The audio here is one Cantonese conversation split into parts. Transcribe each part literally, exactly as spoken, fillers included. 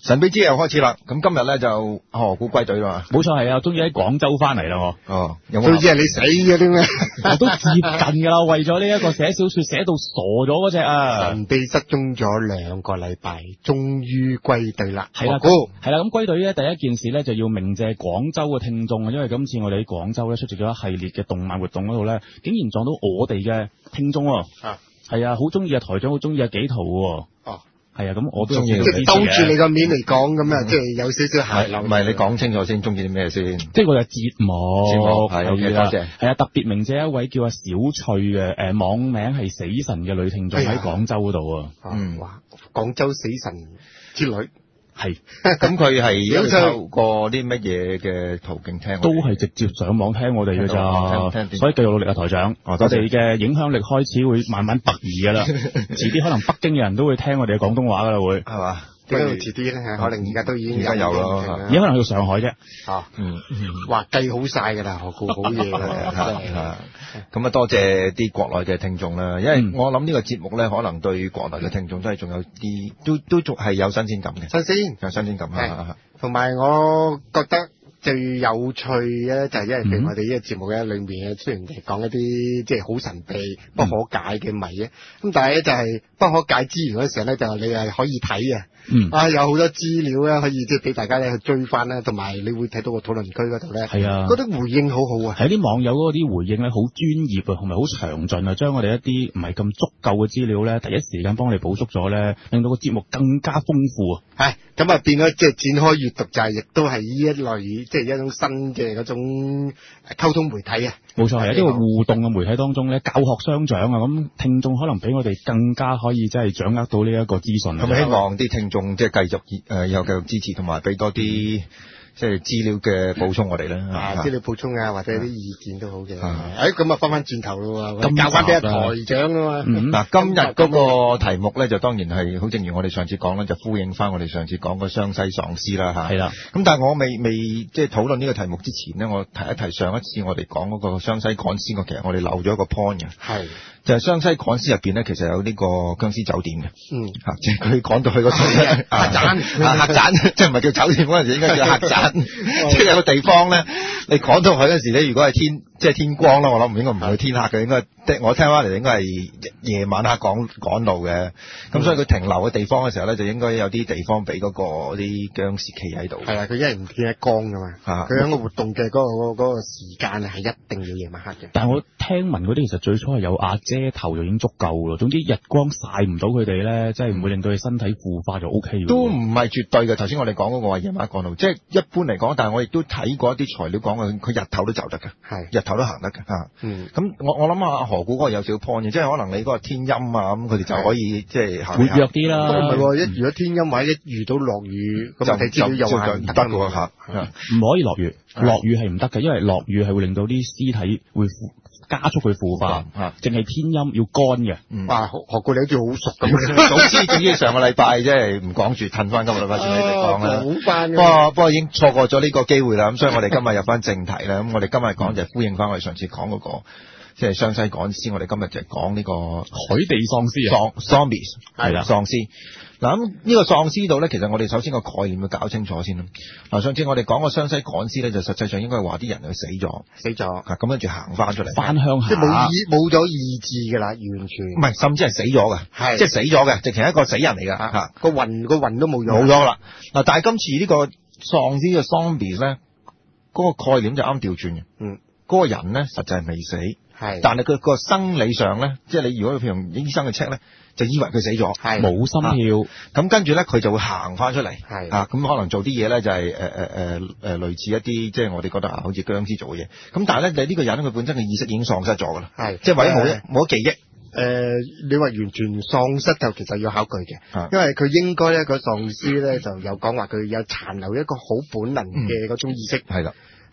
神秘之夜開始啦，咁今日咧就何故歸隊啦嘛？ 冇錯係啊，終於喺廣州翻嚟啦我。 哦，有冇？ 總之係你死嗰啲咩？ 我都接近噶啦，為咗呢一個寫小說寫到傻咗嗰隻啊！ 神秘失蹤咗兩個禮拜，終於歸隊啦。 係啦，係啦，咁歸隊咧，第一件事咧就要鳴謝廣州嘅聽眾啊，因為今次我哋喺廣州咧出席咗一系列嘅動漫活動嗰度咧，竟然撞到我哋嘅聽眾啊！係啊，好中意啊台長，好中意啊幾圖喎。哦。係啊，咁我都中意。 即係兜住你個面嚟講咁啊，即係有少少下流。 唔係你講清楚先，中意啲咩先？ 即係我哋節目。 節目係，OK，多謝。 係啊，特別鳴謝一位叫阿小翠嘅，誒網名係死神嘅女聽眾喺廣州嗰度啊。 嗯，哇，廣州死神之女。 係， 咁佢係透過啲乜嘢嘅途徑聽？ 都係直接上網聽我哋嘅咋，所以繼續努力啊，台長。 哦、 我哋嘅影響力開始會慢慢北移噶啦，遲啲可能北京嘅人都會聽我哋嘅廣東話噶啦，會係嘛？ 點解會遲啲咧？可能而家都已經而家有咯， 而家可能去到上海啫。 啊，嗯，話計好晒噶啦，何故好嘢啦。 咁啊，多謝啲國內嘅聽眾啦，因為我諗呢個節目咧，可能對國內嘅聽眾真係仲有啲，都都仲係有新鮮感嘅。 新鮮， 有新鮮感啊！ 同埋我覺得最有趣嘅就係因為譬如我哋呢個節目咧裏面咧，雖然係講一啲即係好神秘、不可解嘅謎咧，咁但係咧就係不可解之餘嗰時候咧，就你係可以睇嘅。嗯，啊，有好多資料咧，可以即係俾大家咧去追翻啦，同埋你會睇到個討論區嗰度咧，係啊，覺得回應好好啊， 係啲網友嗰啲回應咧好專業啊，同埋好詳盡啊，將我哋一啲唔係咁足夠嘅資料咧，第一時間幫你補足咗咧，令到個節目更加豐富啊。 係，咁啊變咗即係展開閱讀就係亦都係呢一類即係一種新嘅嗰種溝通媒體啊。 冇錯，係呢個互動嘅媒體當中咧，教學相長啊，咁聽眾可能比我哋更加可以即係掌握到呢一個資訊。 咁希望啲聽眾。即係繼續誒，又繼續支持，同埋俾多啲即係資料嘅補充我哋啦。 啊，資料補充啊，或者啲意見都好嘅。誒，咁啊，翻翻轉頭咯，咁交翻俾台長啊嘛。 嗱，今日嗰個題目咧，就當然係好正如我哋上次講啦，就呼應翻我哋上次講個湘西喪屍啦嚇。係啦。咁但係我未未即係討論呢個題目之前呢，我提一提上一次我哋講嗰個湘西趕屍，我其實我哋漏咗一個 point 嘅。係。就係湘西趕屍入邊咧，其實有呢個僵屍酒店嘅。嗯。嚇，即係佢講到去嗰度咧，客棧，客棧，即係唔係叫酒店嗰陣時，應該叫客棧。即係有個地方咧，你趕到去嗰時咧，如果係天即係天光啦，我諗唔應該唔係去天黑嘅，應該我聽翻嚟應該係夜晚黑趕趕路嘅。咁所以佢停留嘅地方嘅時候咧，就應該有啲地方俾嗰個啲僵屍企喺度。 係啊，佢一係唔見得光噶嘛。佢喺個活動嘅嗰個嗰個時間係一定要夜晚黑嘅。 但係我聽聞嗰啲其實最初係有阿遮頭就已經足夠咯。總之日光曬唔到佢哋咧，即係唔會令到佢身體腐化就 O K 嘅。 都唔係絕對嘅。頭先我哋講嗰個話夜晚黑趕路，即係一般嚟講，但係我亦都睇過一啲材料講嘅，佢日頭都走得嘅，係日頭都行得嘅嚇。嗯，咁我我諗下何故嗰個有少少 point 嘅，即係可能你嗰個天陰啊，咁佢哋就可以即係活躍啲啦。 唔係喎，一如果天陰或者一遇到落雨，咁睇資料又係唔得嘅嚇， 唔可以落雨，落雨係唔得嘅，因為落雨係會令到啲屍體會加速佢腐化，淨係天陰要乾嘅。 哇，何故你好似好熟咁。 總之總之上個禮拜即係唔講住，褪翻今個禮拜先你哋講啦。 好翻。 不過不過已經錯過咗呢個機會啦，咁所以我哋今日入翻正題啦。咁我哋今日講就係呼應翻我哋上次講嗰個，即係湘西趕屍。我哋今日就係講呢個海地喪屍啊 ，zombies 係啦，喪屍。嗱咁呢個喪屍度咧，其實我哋首先個概念要搞清楚先啦。嗱，上次我哋講個湘西趕屍咧，就實際上應該係話啲人佢死咗， 死咗， 咁跟住行翻出嚟， 翻鄉下， 即係冇意冇咗意志噶啦，完全唔係，甚至係死咗嘅，係即係死咗嘅，直情係一個死人嚟㗎嚇， 個魂個魂都冇咗， 冇咗啦。嗱，但係今次呢個喪屍嘅 zombies 咧，嗰個概念就啱調轉嘅。嗯，嗰個人咧實際係未死，係，但係佢個生理上咧，即係你如果譬如醫生去 check 咧，就以為佢死咗， 係冇心跳， 咁跟住咧佢就會行翻出嚟，係啊，咁可能做啲嘢咧就係誒誒誒誒類似一啲即係我哋覺得啊好似僵屍做嘅嘢，咁但係咧你呢個人佢本身嘅意識已經喪失咗㗎啦，係，即係或者冇一冇咗記憶。 誒、呃，你話完全喪失就其實要考據嘅，因為佢應該咧個喪屍咧就有講話佢有殘留一個好本能嘅嗰種意識，係啦、嗯，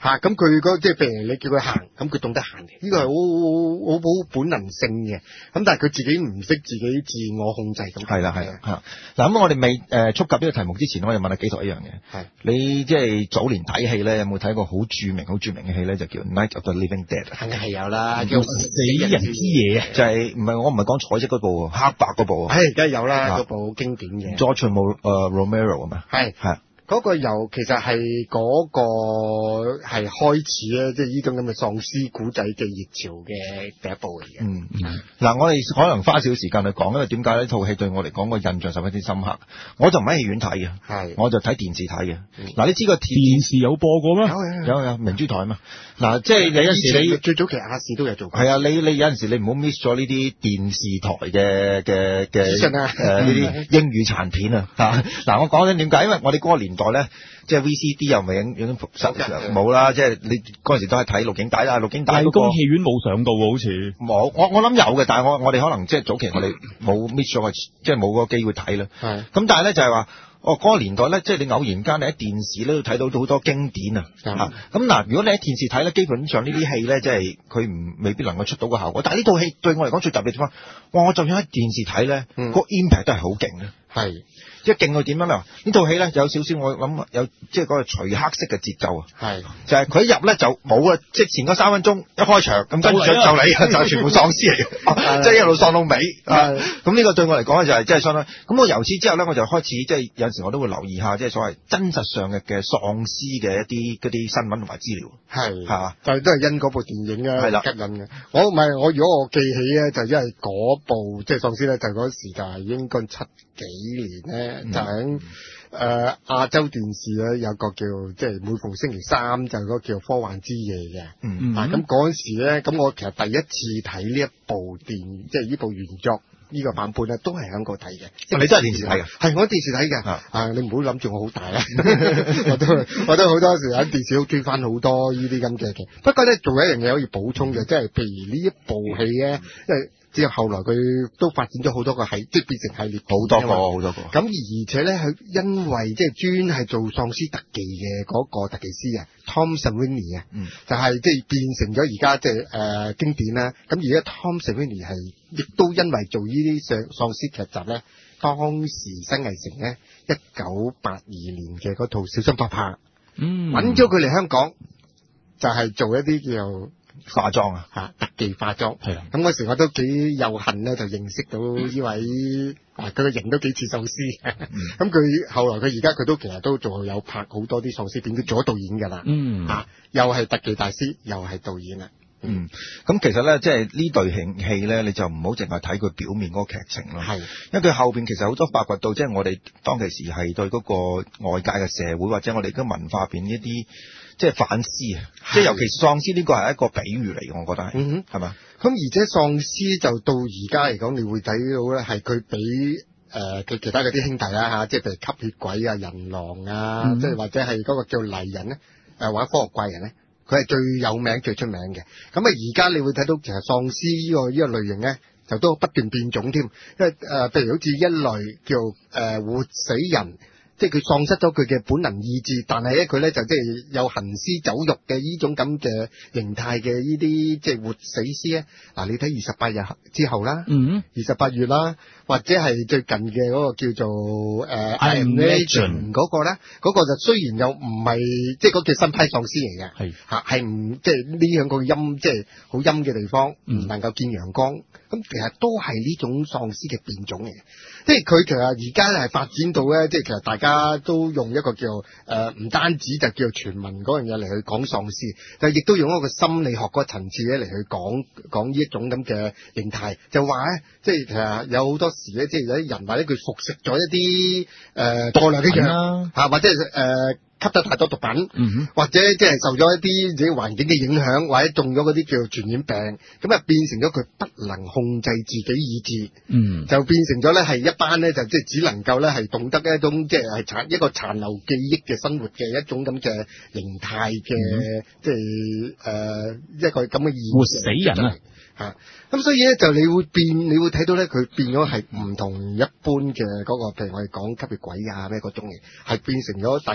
嚇，咁佢嗰即係譬如你叫佢行，咁佢懂得行嘅，呢個係好好好本能性嘅。咁但係佢自己唔識自己自我控制咁。 係啦係啦嚇。嗱咁我哋未誒觸及呢個題目之前，我哋問下紀陶一樣嘢。係。你即係早年睇戲咧，有冇睇過好著名好著名嘅戲咧？就叫 Night of the Living Dead。 梗係有啦，叫死人之夜啊！ 就係唔係我唔係講彩色嗰部，黑白嗰部。 係，梗係有啦，嗰部經典嘅。 George Romero 啊嘛。係係。 嗰個由其實係嗰個係開始咧，即係呢種咁嘅喪屍古仔嘅熱潮嘅第一部嚟嘅。 嗯嗯。嗱，我哋可能花少少時間去講，因為點解呢套戲對我嚟講個印象十分之深刻。我就唔喺戲院睇嘅，係，我就睇電視睇嘅。嗱、嗯，你知個電視有播過咩？ 有有有明珠台啊嘛。嗱，即係你有陣時你最早期亞視都有做過。 係啊，你你有陣時你唔好 miss 咗呢啲電視台嘅嘅嘅誒呢啲英語殘片啊嚇。嗱，我講緊點解？因為我哋嗰個年代咧，即係 V C D 又未影影冇啦，即係你嗰陣時都係睇錄影帶啦，錄影帶嗰個咁戲院冇上到喎，好似冇，我我諗有嘅，但係我我哋可能即係早期我哋冇 miss 咗個，即係冇嗰個機會睇啦。係，咁但係咧就係話。哦，嗰、那個年代咧，即係你偶然間你喺電視咧都睇到好多經典啊！咁嗱、嗯啊，如果你喺電視睇咧，基本上呢啲戲咧，即係佢唔未必能夠出到個效果。但係呢套戲對我嚟講最特別地方，哇！我就算喺電視睇咧，嗯、個 impact 都係好勁嘅。係，即係勁到點樣咧？呢套戲咧有少少我諗有即係嗰個徐克式嘅節奏啊！係，就係佢一入咧就冇啊！即前嗰三分鐘一開場，咁跟住就嚟就係全部喪屍嚟嘅，即係一路喪到尾。係，咁呢個對我嚟講就係即係相當。咁我由此之後咧，我就開始即係有陣時我都會留意下，即係所謂真實上嘅嘅喪屍嘅一啲嗰啲新聞同埋資料。係，係嘛？但係都係因嗰部電影啊吸引嘅。我唔係我如果我記起咧，就因為嗰部即係喪屍咧，就嗰時就係應該七幾年咧，嗯、就喺誒亞洲電視咧有個叫即係每逢星期三就嗰個叫科幻之夜嘅。嗯嗯。啊，咁嗰陣時咧，咁我其實第一次睇呢一部電，即係呢部原作。呢、這個版本咧都係喺個睇嘅，你真係電視睇嘅？係我電視睇嘅。啊，你唔好諗住我好大啦，我都我都好多時喺電視都追翻好多呢啲咁嘅劇。不過咧，仲有一樣嘢可以補充嘅，即係譬如呢一部戲咧，因為之後後來佢都發展咗好多個系，即係變成系列好多個好多個。咁而且咧，佢因為即係專係做喪屍特技嘅嗰個特技師啊 ，Tom Savini 啊，嗯、就係即係變成咗而家即係誒經典啦。咁而家 Tom Savini 係亦都因為做呢啲喪喪屍劇集咧，當時新藝城咧一九八二年嘅嗰套《小心拍拍》，嗯，揾咗佢嚟香港，就係、是、做一啲叫化妝啊，嚇特技化妝，係啊。咁嗰時我都幾有幸咧，就認識到呢位啊，佢個型都幾似喪屍。咁佢、嗯、後來佢而家佢都其實都仲有拍好多啲喪屍片，佢做咗導演㗎啦。嗯，啊，又係特技大師，又係導演啦。嗯，咁其實咧，即係呢對戲戲咧，你就唔好淨係睇佢表面嗰個劇情咯。係，因為佢後邊其實好多發掘到，即係我哋當其時係對嗰個外界嘅社會或者我哋嘅文化邊一啲即係反思啊。即係尤其喪屍呢個係一個比喻嚟嘅，我覺得係。嗯哼，係嘛？咁而且喪屍就到而家嚟講，你會睇到咧，係佢比誒佢其他嗰啲兄弟啦嚇，即係譬如吸血鬼啊、人狼啊，即係、嗯、或者係嗰個叫黎人咧，誒或者科學怪人咧。佢係最有名、最出名嘅。咁啊，而家你會睇到其實喪屍呢個呢個類型咧，就都不斷變種添。因為誒，譬、呃、如好似一類叫誒、呃、活死人。即係佢喪失咗佢嘅本能意志，但係咧佢咧就即係有行屍走肉嘅呢種咁嘅形態嘅呢啲即係活死屍咧。嗱，你睇二十八日之後啦，嗯，二十八月啦，或者係最近嘅嗰個叫做誒、呃、I Am Legend 嗰個咧，嗰、嗰個就雖然又唔係即係嗰叫新派喪屍嚟嘅，係嚇係唔即係呢兩個陰即係好陰嘅地方，唔、嗯、能夠見陽光，咁其實都係呢種喪屍嘅變種嚟嘅。即係佢其實而家咧係發展到咧，即係其實大家都用一個叫誒唔、呃、單止就叫傳聞嗰樣嘢嚟去講喪屍，就亦都用一個心理學嗰個層次咧嚟去講講呢一種咁嘅形態，就話咧，即係其實有好多時咧，即係有啲人或者佢服食咗一啲誒過量嘅藥嚇，或者係誒。呃吸得太多毒品，嗯、或者即係受咗一啲自己環境嘅影響，或者中咗嗰啲叫做傳染病，咁啊變成咗佢不能控制自己意志，嗯、就變成咗咧係一班咧就即係只能夠咧係懂得一種即係係殘一個殘留記憶嘅生活嘅一種咁嘅形態嘅，即係誒一個咁嘅意活死人啊！吓，咁、啊、所以咧就你會變，你會睇到咧佢變咗係唔同一般嘅嗰、那個，譬如我哋講吸血鬼啊咩嗰種嚟，係變成咗大家談到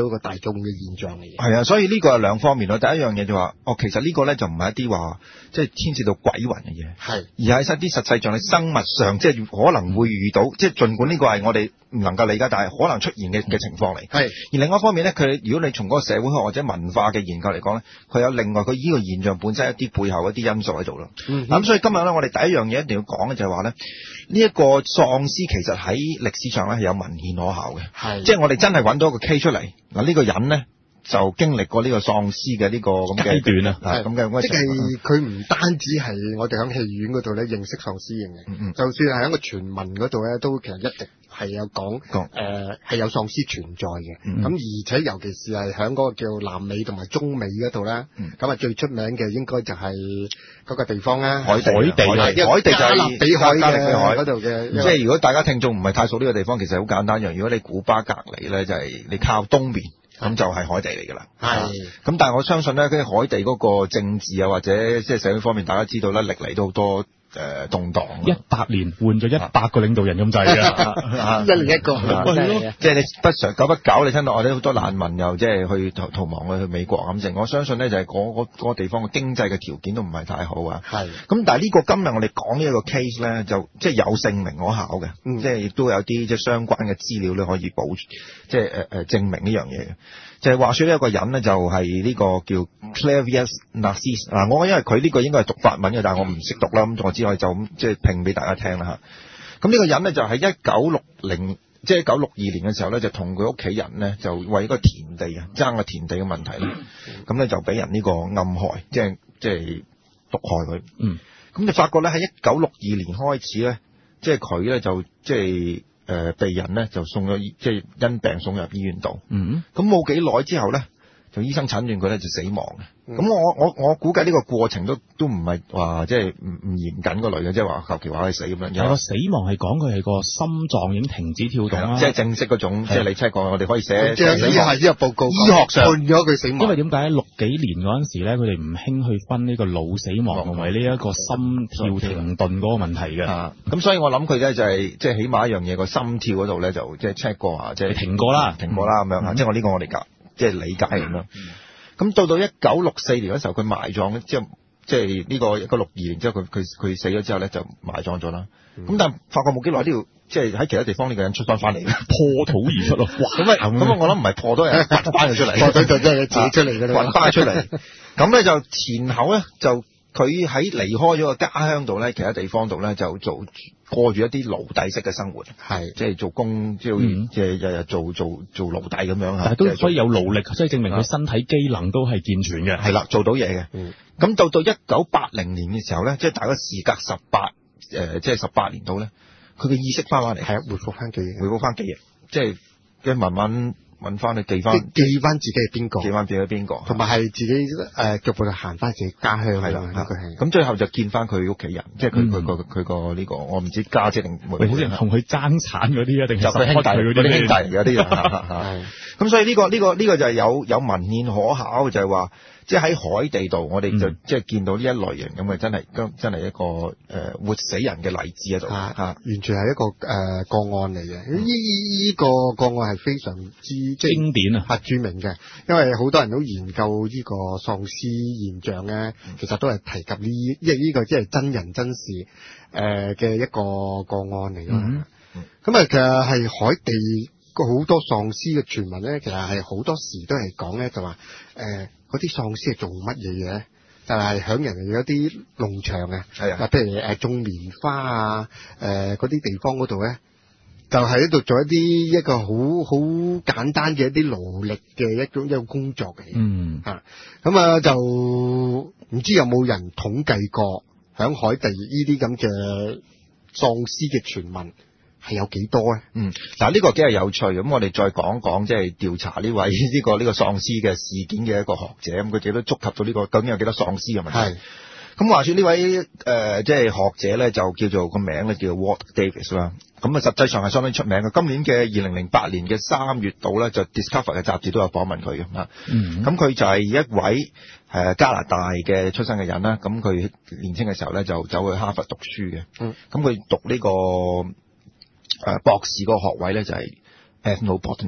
到一個大眾嘅現象嚟嘅。 係啊，所以呢個係兩方面咯。第一樣嘢就話，哦，其實呢個咧就唔係一啲話即係牽涉到鬼魂嘅嘢，係而係一啲實際上你生物上即係可能會遇到，即係儘管呢個係我哋唔能夠理解，但係可能出現嘅嘅情況嚟。係而另外一方面咧，佢如果你從嗰個社會學或者文化嘅研究嚟講咧，佢有另外佢呢個現象本身一啲背後一啲因素喺度咯。咁、嗯嗯、所以今日咧，我哋第一樣嘢一定要講嘅就係話咧，呢、這、一個喪屍其實喺歷史上咧係有文獻可考嘅，係即係我哋真係揾到一個 case 出嚟嗱，呢、這個人咧就經歷過呢個喪屍嘅呢個咁嘅階段啊，咁嘅即係佢唔單止係我哋喺戲院嗰度咧認識喪屍型嘅、嗯，就算係喺個傳聞嗰度咧，都其實一直係有講誒係有喪屍存在嘅。咁、嗯、而且尤其是係喺嗰個叫南美同埋中美嗰度咧，咁、嗯、啊最出名嘅應該就係嗰個地方啦，海地，海地，海地就係加勒比海嘅嗰度嘅。 即係如果大家聽眾唔係太熟呢個地方，其實好簡單樣。如果你古巴隔離咧，就係、是、你靠東面。咁就係海地嚟㗎啦，係。咁但係我相信咧，跟海地嗰個政治啊，或者即係社會方面，大家知道咧，歷嚟都好多誒、呃、動盪。一百年換咗一百個領導人咁滯嘅， 一年一個。 即係你不常久不久，你聽到我哋好多難民又即係去逃逃亡去去美國咁剩。我相信咧就係嗰嗰嗰個地方嘅經濟嘅條件都唔係太好啊。係。咁但係呢個今日我哋講呢一個 case 咧，就即係有姓名可考嘅、嗯，即係亦都有啲即係相關嘅資料咧可以保，即係誒誒證明呢樣嘢嘅。就係、是、話說呢一個人咧，就係呢個叫 Clavius Narcisse 嗱，我因為佢呢個應該係讀法文嘅，但係我唔識讀啦，咁我只可以就咁即係拼俾大家聽啦嚇。咁呢個人咧就喺一九六零即係一九六二年嘅時候咧，就同佢屋企人咧就為一個田地啊爭個田地嘅問題咧，咁咧就俾人呢個暗害，即係即係毒害佢。嗯，咁就發覺咧喺一九六二年開始咧，即係佢咧就即係。誒、呃，被人咧就送咗，即係因病送入醫院度。嗯，咁冇幾耐之後咧，就醫生診斷佢咧就死亡嘅。咁、嗯、我我我估計呢個過程都都唔係話即係唔唔嚴謹嗰類嘅，即係話求其話佢死咁樣。 有個死亡係講佢係個心臟已經停止跳動啦， 即係正式嗰種，即係你 check 過，我哋可以寫即係死亡係呢個報告，醫學上判咗佢死亡。 因為點解六幾年嗰陣時咧，佢哋唔興去分呢個腦死亡同埋呢一個心跳停頓嗰個問題嘅。 咁、嗯、所以我諗佢咧就係即係起碼一樣嘢，個心跳嗰度咧就即係 check 過啊，即係停過啦， 停過啦咁樣。即係我呢個我哋教即係理解咁樣。咁、嗯、到到一九六四年嗰時候，佢埋葬即係即係呢個一九六二年之後，佢佢佢死咗之後咧就埋葬咗啦。咁、嗯、但係發覺冇幾耐呢條，即係喺其他地方呢個人出翻翻嚟， 破土而出咯。 咁啊咁啊，我諗唔係破多人掘翻佢出嚟， 破土就真係自己出嚟嘅啦， 掘翻出嚟。咁咧就前後咧就佢喺離開咗個家鄉度咧，其他地方度咧就做過住一啲奴隸式嘅生活，係即係做工，即係即係日日做做做奴隸咁樣。 但係都可以有勞力，所以證明佢身體機能都係健全嘅。 係啦，做到嘢嘅。咁、嗯、到到一九八零年嘅時候咧，即係大概時隔十八誒，即係十八年度咧，佢嘅意識翻翻嚟，係啊，回復翻記憶，回復翻記憶，即係跟慢慢揾翻去記翻， 記翻自己係邊個， 記翻自己係邊個， 同埋係自己誒腳步就行翻自己家鄉係啦。 咁最後就見翻佢屋企人，即係佢佢個佢個呢個，我唔知家姐定妹妹， 好似同佢爭產嗰啲啊，定就佢兄弟嗰啲兄弟嗰啲人。咁所以呢個呢個呢個就係有有文獻可考，就係話。即係喺海地度，我哋就即係見到呢一類型咁嘅，真係真係一個誒、呃、活死人嘅例子喺度， 啊啊，完全係一個誒、呃、個案嚟嘅。呢呢個個案係非常之經典啊， 著名嘅，因為好多人都研究呢個喪屍現象咧，其實都係提及呢，因為呢個即係真人真事誒嘅一個個案嚟嘅。咁、嗯、啊、嗯，其實係海地好多喪屍嘅傳聞咧，其實係好多時都係講咧，就話誒。嗰啲喪屍係做乜嘢嘢咧？就係響人哋嗰啲農場啊，係啊，譬如誒種棉花啊，誒嗰啲地方嗰度咧，就喺度做一啲一個好好簡單嘅一啲勞力嘅一種一個工作嘅。嗯，嚇咁啊，就唔知有冇人統計過響海地呢啲咁嘅喪屍嘅傳聞係有幾多咧？ 嗯，嗱呢個幾係有趣，咁我哋再講講即係調查呢位呢、這個呢、這個喪屍嘅事件嘅一個學者，咁佢自己都觸及到呢、這個究竟有幾多喪屍嘅問題。係，咁話說呢位誒、呃、即係學者咧，就叫做個名咧叫 Walt Davis 啦。咁啊實際上係相當出名嘅。今年嘅二零零八年嘅三月度咧，就 Discover 嘅雜誌都有訪問佢嘅嚇。嗯，咁佢就係一位誒、呃、加拿大嘅出生嘅人啦。咁佢年輕嘅時候咧就走去哈佛讀書嘅。嗯，咁佢讀呢、這個。誒、呃，博士個學位咧就係 ethnobotany，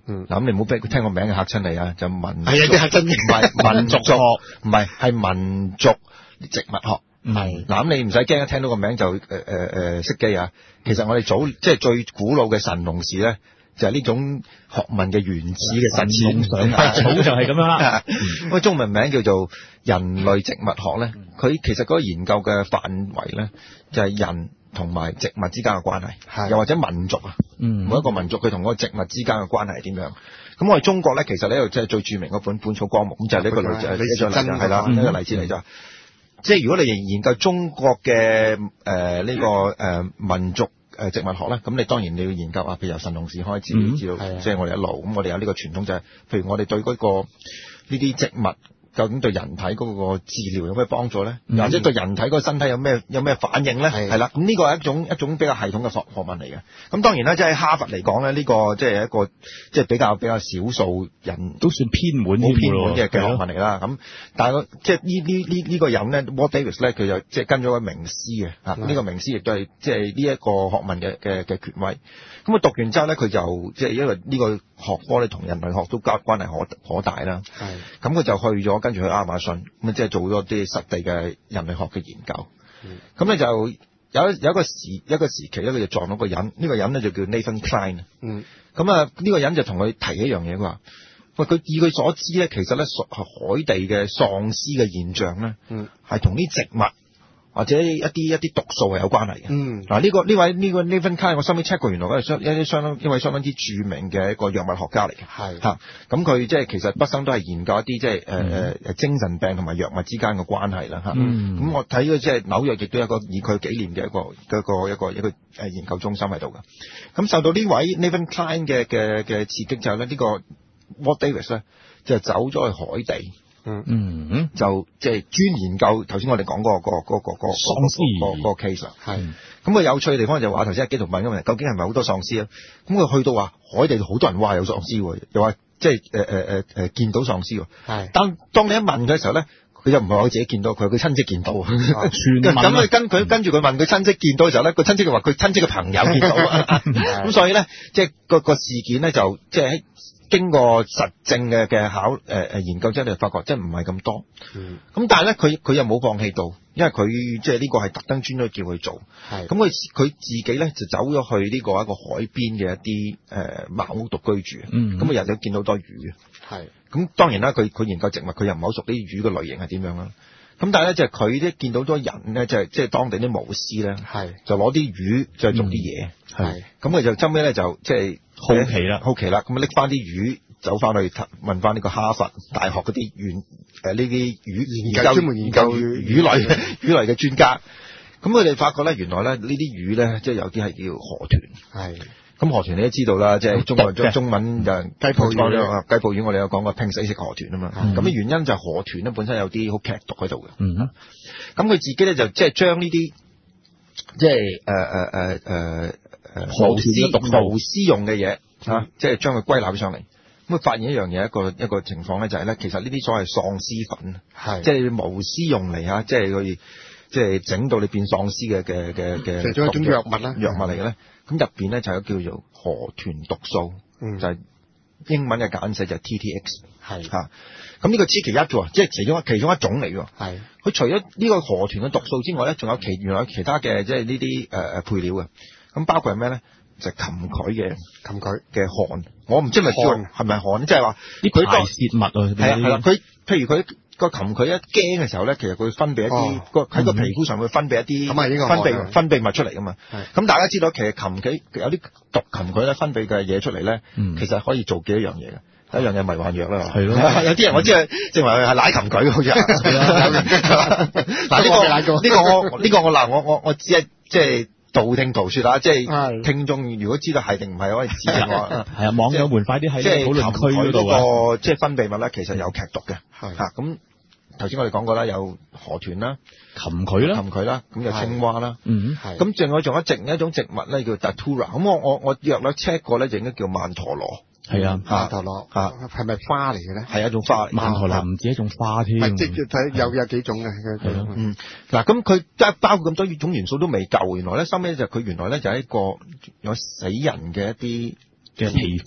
嗯， 嗱咁你唔好俾佢聽個名嚇親你啊，就民係啊，啲嚇親你， 唔係民族學，唔係係民族植物學。 係嗱咁你唔使驚，聽到個名就誒誒誒熄機啊！其實我哋早即係最古老嘅神農氏咧，就係、是、呢種學問嘅原始嘅實踐。 早就係咁樣啦。 咁個中文名叫做人類植物學咧，佢其實嗰個研究嘅範圍咧，就係、是、人同埋植物之間嘅關係，又或者民族啊， 嗯， 每一個民族佢同嗰個植物之間嘅關係係點樣？咁我哋中國咧，其實呢度即係最著名嗰本《本草綱目》，咁就係呢個例子，呢個例子係啦，呢個例子嚟咗。即係如果你研究中國嘅誒呢個誒、呃、民族誒植物學咧，咁你當然你要研究啊，譬如由神農氏開始，嗯、知道即係我哋一路咁，我哋有呢個傳統就係、是，譬如我哋對嗰、那個呢啲植物。究竟對人體嗰個治療有咩幫助咧？嗯、或者對人體嗰個身體有咩有咩反應咧？係啦，咁呢個係一種一種比較系統嘅學學問嚟嘅。咁當然啦，即係哈佛嚟講咧，呢、這個即係一個即係比較比較少數人都算偏門好偏門嘅嘅學問嚟啦。咁但係即係呢呢呢呢個人咧 Walt Davis 咧，佢就即係跟咗個名師嘅嚇，呢、這個名師亦都係即係呢一個學問嘅嘅嘅權威。咁啊讀完之後咧，佢就即係因為呢個學科咧同人類學都關關係可可大啦。係咁佢就去咗，跟住去亞馬遜咁即係做咗啲實地嘅人類學嘅研究。咁咧、嗯、就有有一個時一個時期咧，佢就撞到個人，呢、這個人咧就叫 Nathan Klein。嗯。咁啊，呢個人就同佢提一樣嘢，佢話：喂，佢以佢所知咧，其實咧海地嘅喪屍嘅現象咧，嗯，係同啲植物或者一啲一啲毒素係有關係嘅。嗯。嗱、啊，呢、這個呢位呢、這個 Nathan Klein，我後尾 check 過，原來佢係相一啲相當一位相當之著名嘅一個藥物學家嚟嘅。係。嚇、啊，咁佢即係其實畢生都係研究一啲即係誒誒精神病同埋藥物之間嘅關係啦。嚇、啊。嗯。咁我睇咗即係紐約亦都有一個以佢紀念嘅一個一個一個一個誒研究中心喺度嘅。咁受到呢位 Nathan Klein 嘅嘅嘅刺激之後咧，呢、這個 Walt Davis 咧就走咗去海地。嗯嗯，就即係專研究頭先我哋講嗰個、嗰個、嗰個、嗰個喪屍嗰個 case 啦。係，咁個有趣嘅地方就話頭先阿紀陶問嘅問題，究竟係咪好多喪屍啊？咁佢去到話海地好多人話有喪屍，又話即係誒誒誒誒見到喪屍。係，但當你一問佢嘅時候咧，佢就唔係話佢自己見到，佢係佢親戚見到。咁佢跟佢跟住佢問佢親戚見到嘅時候咧，個親戚就話佢親戚嘅朋友見到。咁所以咧，即係個個事件咧就即係喺。經過實證嘅嘅考誒誒、呃、研究之後，你就發覺即係唔係咁多。嗯。咁但係咧，佢佢又冇放棄到，因為佢即係呢個係特登專登叫佢做。係。咁佢佢自己咧就走咗去呢個一個海邊嘅一啲誒茅屋度居住。嗯。咁啊，日日見到好多魚。係。咁當然啦，佢佢研究植物，佢又唔係好熟啲魚嘅類型係點樣啦。咁但係咧，就係佢咧見到好多人咧，就係即係當地啲巫師咧，係就攞啲魚就做啲嘢。係。咁佢就後尾咧就即係。好奇啦，好奇啦，咁啊拎翻啲魚走翻去問翻呢個哈佛大學嗰啲原誒呢啲魚研究專門研究魚類魚類嘅專家，咁佢哋發覺咧，原來咧呢啲魚咧，即係有啲係叫河豚。係，咁河豚你都知道啦，即係中文中中文就雞泡魚，雞泡魚我哋有講過拼死食河豚啊嘛。咁嘅原因就係河豚咧本身有啲好劇毒喺度嘅。嗯哼，咁佢自己咧就即係將呢啲即係誒誒誒誒。誒，巫師巫師用嘅嘢啊，即係將佢歸納上嚟，咁佢發現一樣嘢，一個一個情況咧，就係咧，其實呢啲所謂喪屍粉，係即係巫師用嚟吓，即係佢即係整到你變喪屍嘅嘅嘅嘅，其中一種藥物啦，藥物嚟嘅咧，咁入邊咧就有叫做河豚毒素，嗯，就係英文嘅簡寫就係 T T X， 係吓，咁呢個只其一啫，即係其中其中一種嚟嘅，係，佢除咗呢個河豚嘅毒素之外咧，仲有其原來有其他嘅即係呢啲誒誒配料嘅。咁包括係咩咧？就係蠄蟝嘅蠄蟝嘅汗，我唔知係咪叫係咪汗，即係話啲排泄物啊。係啊係啦，佢譬如佢個蠄蟝一驚嘅時候咧，其實佢分泌一啲個喺個皮膚上會分泌一啲分泌分泌物出嚟噶嘛。咁大家知道其實蠄蟝有啲毒蠄蟝咧分泌嘅嘢出嚟咧，其實可以做幾多樣嘢嘅。一樣嘢迷幻藥啦，係咯，有啲人我知係正話係奶蠄蟝好似。嗱呢個呢個我呢個我嗱我我我只係即係。道聽途說啊，即係聽眾如果知道係定唔係可以指正我。係啊，網友們快啲喺討論區嗰度啊。即係分泌物咧，其實有劇毒嘅。係嚇咁頭先我哋講過啦，有河豚啦、蠄蟝啦、蠄蟝啦，咁有青蛙啦。嗯，係。咁另外仲有植一種植物咧叫 Datura，咁我我我約略 check 過咧，就應該叫曼陀羅。係啊，曼陀羅嚇係咪花嚟嘅咧？係一種花嚟。曼陀羅唔止一種花添。即係睇有有幾種嘅。係咯。嗯。嗱，咁佢即係包括咁多種元素都未夠，原來咧，收尾就佢原來咧就係一個有死人嘅一啲嘅皮膚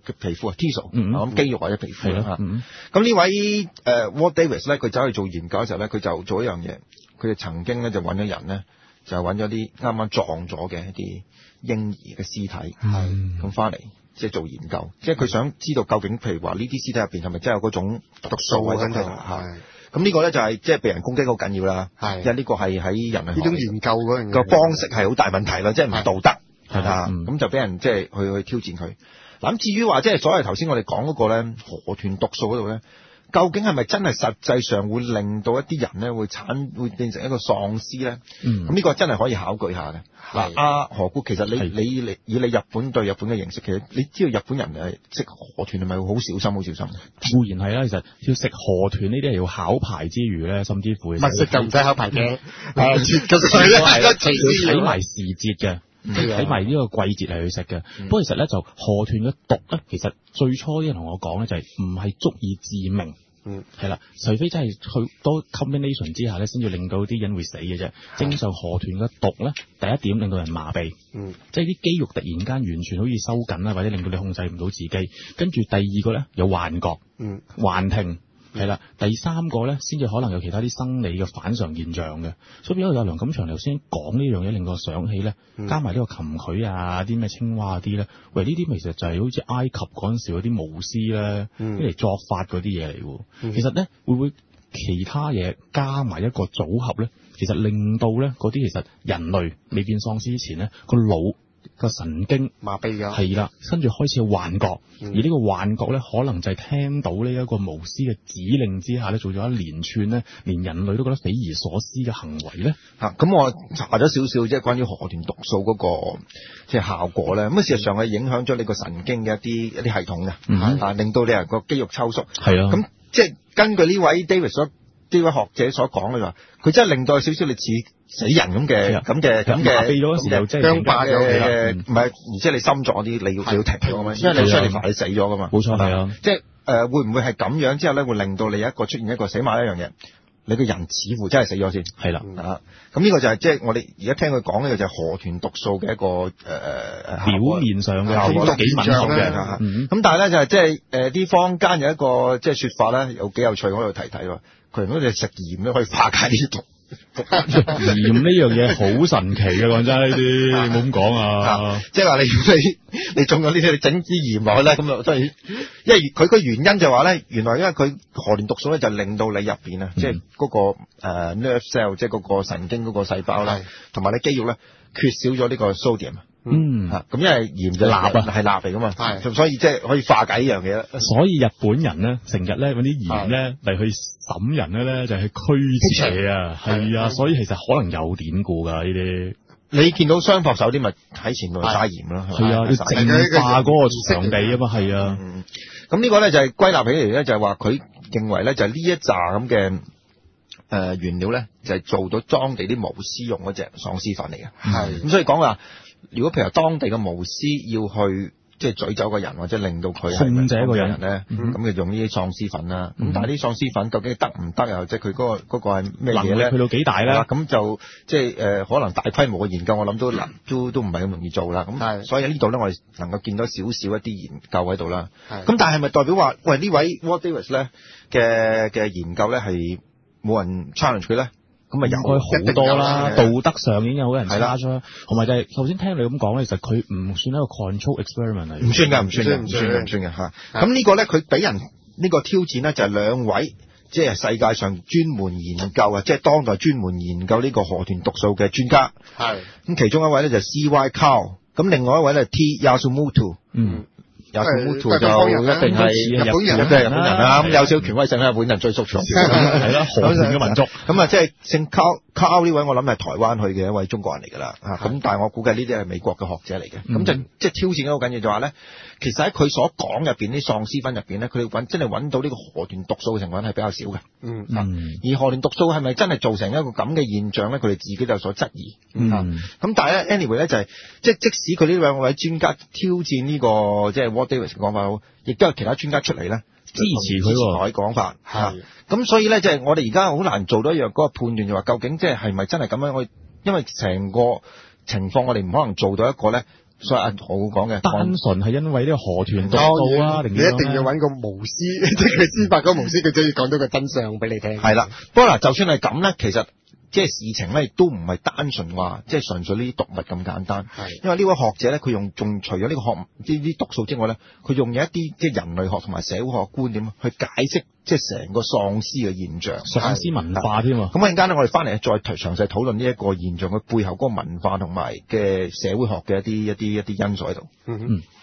嘅皮膚啊 tissue， 嗯咁肌肉或者皮膚啦嚇。咁、 嗯、 呢位誒、呃、Ward Davis 咧，佢走去做研究嘅時候咧，佢就做一樣嘢，佢哋曾經咧就揾咗人咧，就揾咗啲啱啱撞咗嘅一啲嬰兒嘅屍體，係咁翻嚟。即係做研究，即係佢想知道究竟，譬如話呢啲屍體入邊係咪真係有嗰種毒素喺度？係咁呢個咧就係即係被人攻擊好緊要啦。係，因為呢個係喺人類呢種研究嗰樣個方式係好大問題啦，即係唔道德係啊。咁、嗯、就俾人即係去去挑戰佢。嗱，咁至於話即係所謂頭先我哋講嗰個咧河豚毒素嗰度咧，究竟係咪真係實際上會令到一啲人咧會產會變成一個喪屍咧？嗯，咁呢個真係可以考據下嘅。嗱，阿何故，其實你你你以你日本對日本嘅認識，其實你知道日本人係食河豚係咪好小心好小心？ 固然係啦，其實要食河豚呢啲係要考牌之餘咧，甚至乎物食就唔使考牌嘅， 誒切嘅水咧係都隨睇埋時節嘅。睇埋呢個季節嚟去食嘅，不過其實咧就河豚嘅毒咧，其實最初啲人同我講咧就係唔係足以致命，嗯，係啦，除非真係去多 combination 之下咧，先至令到啲人會死嘅啫。正常河豚嘅毒咧，第一點令到人麻痹，嗯，即係啲肌肉突然間完全好似收緊啦，或者令到你控制唔到自己。跟住第二個咧有幻覺，嗯，幻聽。係啦，第三個咧，先至可能有其他啲生理嘅反常現象嘅，所以變咗有梁錦祥頭先講呢樣嘢，令我想起咧，加埋呢個蠄蟝啊，啲咩青蛙啲咧，喂，呢啲其實就係好似埃及嗰陣時嗰啲巫師咧，嚟作法嗰啲嘢嚟喎。其實咧，會唔會其他嘢加埋一個組合咧？其實令到咧嗰啲其實人類未變喪屍之前咧，個腦個神經麻痹咗， 係啦，跟住開始有幻覺，嗯、而呢個幻覺咧，可能就係聽到呢一個巫師嘅指令之下咧，做咗一連串咧，連人類都覺得匪夷所思嘅行為咧。 嚇、啊，咁我查咗少少即係關於河豚毒素嗰、那個即係效果咧。咁啊，事實上係影響咗你個神經嘅一啲一啲系統嘅，嗯、啊，令到你人個肌肉抽縮。係啊，咁即係根據呢位 David 所呢位學者所講嘅話，佢真係令到有少少你似死人咁嘅咁嘅咁嘅，麻痹咗嘅時候即係僵化嘅，唔係，而且你心臟啲你要你要停咗嘛，因為你 shuttle 你死咗噶嘛， 冇錯係啊， 即係誒、呃、會唔會係咁樣之後咧，會令到你一個出現一個死埋一樣嘢，你個人似乎真係死咗先，係啦啊，咁呢個就係即係我哋而家聽佢講呢個就係河豚毒素嘅一個誒誒、呃、 表面上嘅效果都幾敏感嘅，咁、 嗯、但係咧就係即係誒啲坊間有一個即係説法咧，有幾有趣，我喺度提睇喎。佢如果你食鹽咧，可以化解呢啲毒。 鹽呢樣嘢好神奇嘅，講真呢啲，冇咁講啊！ 即係話你你你中咗呢啲，你整支鹽落去咧，咁啊真係，因為佢個原因就話咧，原來因為佢河豚毒素咧就令到你入邊啊，即係嗰個誒、呃、nerve cell，即係嗰個神經嗰個細胞啦，同埋你肌肉咧缺少咗呢個 sodium。嗯，嚇，咁因為鹽就鈉啊，係鈉嚟噶嘛，係，所以即係可以化解呢樣嘢啦。 所以日本人咧，成日咧揾啲鹽咧嚟去審人嘅咧，就係、是、去驅邪啊，係啊，所以其實可能有典故㗎呢啲。你見到雙膊手啲咪喺前度加鹽啦，係啊，要淨化嗰個場地啊嘛，係啊。 咁呢個咧就係歸納起嚟咧，就係話佢認為咧就係呢一紮咁嘅誒原料咧，就係做到當地啲巫師用嗰隻喪屍粉嚟嘅。係，咁所以講話。如果譬如當地嘅巫師要去即係詛咒個人或者令到佢控制一個人咧，咁佢、嗯、用呢啲喪屍粉啦。咁、嗯、但係啲喪屍粉究竟得唔得啊？即係佢嗰個嗰、嗰個係咩嘢咧？ 能力去到幾大咧？ 咁就即係誒、呃，可能大規模嘅研究，我諗都難，都都唔係咁容易做啦。咁所以喺呢度咧，我哋能夠見到少少一啲研究喺度啦。咁但係咪代表話，喂呢位 Ward Davis 咧嘅嘅研究咧係冇人 challenge 佢咧？咁啊，應該好多啦，道德上已經有好多人差咗，同埋就係頭先聽你咁講咧，其實佢唔算一個 control experiment 嚟， 唔算㗎，唔算㗎，唔算㗎，唔算㗎嚇。咁呢個咧，佢俾人呢個挑戰咧，就係兩位即係世界上專門研究啊，即係當代專門研究呢個河豚毒素嘅專家。係咁，其中一位咧就係 C Y Kao，咁另外一位咧 T Yasumoto。嗯。有少數就一定係日本人，日本人即係日本人啦。咁有少少權威性咧，日本人最熟長係啦，河豚嘅民族。咁啊，即係姓 Kao Kao 呢位，我諗係台灣去嘅一位中國人嚟㗎啦。咁但係我估計呢啲係美國嘅學者嚟嘅。咁、嗯、就即係挑戰得好緊要，就話咧，其實喺佢所講入邊啲喪屍粉入邊咧，佢哋揾真係揾到呢個河豚毒素嘅成分係比較少嘅。嗯嗯。而河豚毒素係咪真係造成一個咁嘅現象咧？佢哋自己就有所質疑。嗯。咁但係咧 ，anyway 咧就係、是、即係即使佢呢兩位專家挑戰呢、這個即係 Ward Davis 嘅講法好，亦都有其他專家出嚟咧支持佢喎講法。係。咁所以咧，即係我哋而家好難做到一樣嗰個判斷，就話究竟即係係咪真係咁樣？我因為成個情況，我哋唔可能做到一個咧所以阿豪講嘅單純係因為呢個河豚毒素啊，定你一定要揾個巫師，即係佢司法嗰個巫師，佢先要講到個真相俾你聽。 係啦，不過嗱，就算係咁咧，其實即係事情咧，亦都唔係單純話即係純粹呢啲毒物咁簡單。係，因為呢位學者咧，佢用仲除咗呢個學呢啲毒素之外咧，佢用有一啲即係人類學同埋社會學觀點去解釋即係成個喪屍嘅現象， 喪屍文化添啊。 咁一陣間咧，我哋翻嚟再詳細討論呢一個現象佢背後嗰個文化同埋嘅社會學嘅一啲一啲一啲因素喺度。 嗯嗯。